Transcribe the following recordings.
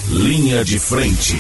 Linha de Frente.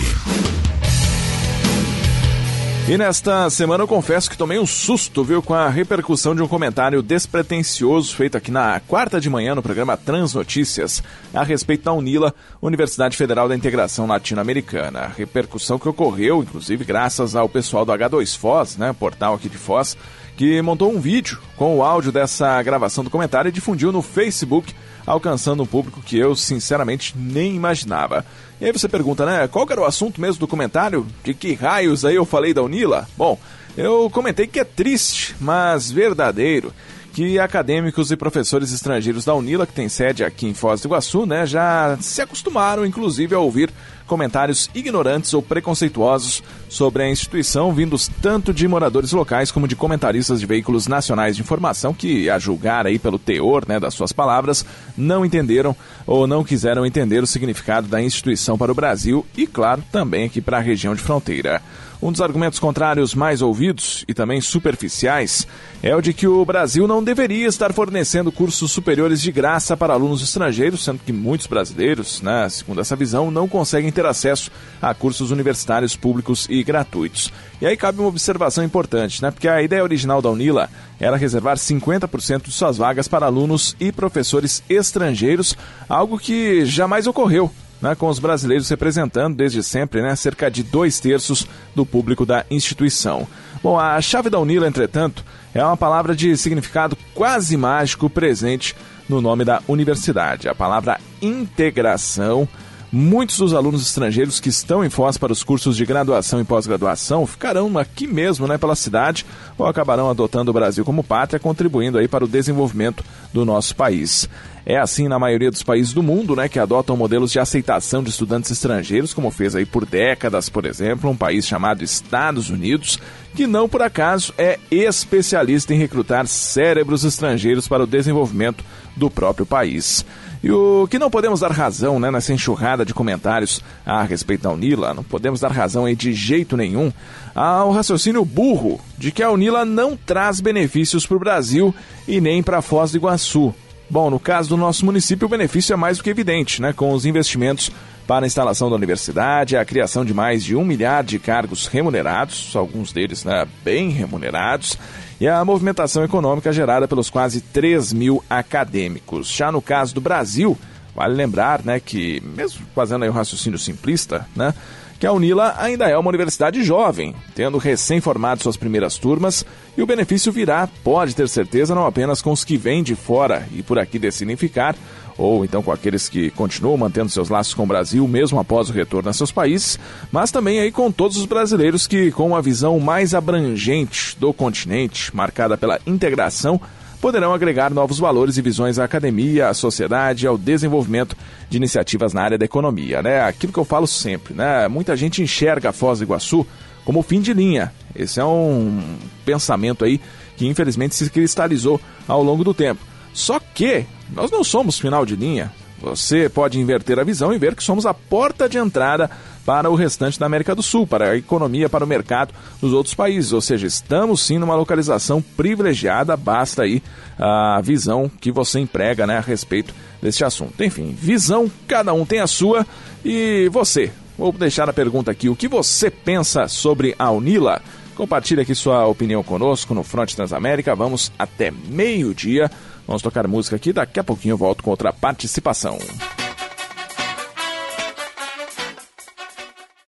E nesta semana eu confesso que tomei um susto, viu, com a repercussão de um comentário despretensioso feito aqui na quarta de manhã no programa Transnotícias a respeito da UNILA, Universidade Federal da Integração Latino-Americana. A repercussão que ocorreu, inclusive, graças ao pessoal do H2Foz, né, portal aqui de Foz, que montou um vídeo com o áudio dessa gravação do comentário e difundiu no Facebook, alcançando um público que eu, sinceramente, nem imaginava. E aí você pergunta, né, qual que era o assunto mesmo do comentário? De que raios aí eu falei da UNILA? Bom, eu comentei que é triste, mas verdadeiro, que acadêmicos e professores estrangeiros da UNILA, que tem sede aqui em Foz do Iguaçu, né, já se acostumaram, inclusive, a ouvir comentários ignorantes ou preconceituosos sobre a instituição, vindos tanto de moradores locais como de comentaristas de veículos nacionais de informação que, a julgar aí pelo teor, né, das suas palavras, não entenderam ou não quiseram entender o significado da instituição para o Brasil e, claro, também aqui para a região de fronteira. Um dos argumentos contrários mais ouvidos e também superficiais é o de que o Brasil não deveria estar fornecendo cursos superiores de graça para alunos estrangeiros, sendo que muitos brasileiros, né, segundo essa visão, não conseguem ter acesso a cursos universitários públicos e gratuitos. E aí cabe uma observação importante, né, porque a ideia original da UNILA era reservar 50% de suas vagas para alunos e professores estrangeiros, algo que jamais ocorreu, né, com os brasileiros representando desde sempre, né, cerca de 2/3 do público da instituição. Bom, a chave da UNILA, entretanto, é uma palavra de significado quase mágico presente no nome da universidade, a palavra integração. Muitos dos alunos estrangeiros que estão em Foz para os cursos de graduação e pós-graduação ficarão aqui mesmo, né, pela cidade, ou acabarão adotando o Brasil como pátria, contribuindo aí para o desenvolvimento do nosso país. É assim na maioria dos países do mundo, né, que adotam modelos de aceitação de estudantes estrangeiros, como fez aí por décadas, por exemplo, um país chamado Estados Unidos, que não por acaso é especialista em recrutar cérebros estrangeiros para o desenvolvimento do próprio país. E o que não podemos dar razão, né, nessa enxurrada de comentários a respeito da UNILA, não podemos dar razão aí de jeito nenhum ao raciocínio burro de que a UNILA não traz benefícios para o Brasil e nem para Foz do Iguaçu. Bom, no caso do nosso município, o benefício é mais do que evidente, né, com os investimentos para a instalação da universidade, a criação de mais de 1 milhar de cargos remunerados, alguns deles, né, bem remunerados, e a movimentação econômica gerada pelos quase 3 mil acadêmicos. Já no caso do Brasil, vale lembrar, né, que, mesmo fazendo aí um raciocínio simplista, né, que a UNILA ainda é uma universidade jovem, tendo recém-formado suas primeiras turmas, e o benefício virá, pode ter certeza, não apenas com os que vêm de fora e por aqui decidem ficar, ou então com aqueles que continuam mantendo seus laços com o Brasil mesmo após o retorno a seus países, mas também aí com todos os brasileiros que, com uma visão mais abrangente do continente, marcada pela integração, poderão agregar novos valores e visões à academia, à sociedade e ao desenvolvimento de iniciativas na área da economia, né? Aquilo que eu falo sempre, né? Muita gente enxerga a Foz do Iguaçu como fim de linha. Esse é um pensamento aí que infelizmente se cristalizou ao longo do tempo. Só que nós não somos final de linha. Você pode inverter a visão e ver que somos a porta de entrada para o restante da América do Sul, para a economia, para o mercado dos outros países. Ou seja, estamos sim numa localização privilegiada, basta aí a visão que você emprega, né, a respeito deste assunto. Enfim, visão, cada um tem a sua. E você? Vou deixar a pergunta aqui, o que você pensa sobre a UNILA? Compartilhe aqui sua opinião conosco no Fronte Transamérica. Vamos até meio-dia. Vamos tocar música aqui, daqui a pouquinho eu volto com outra participação.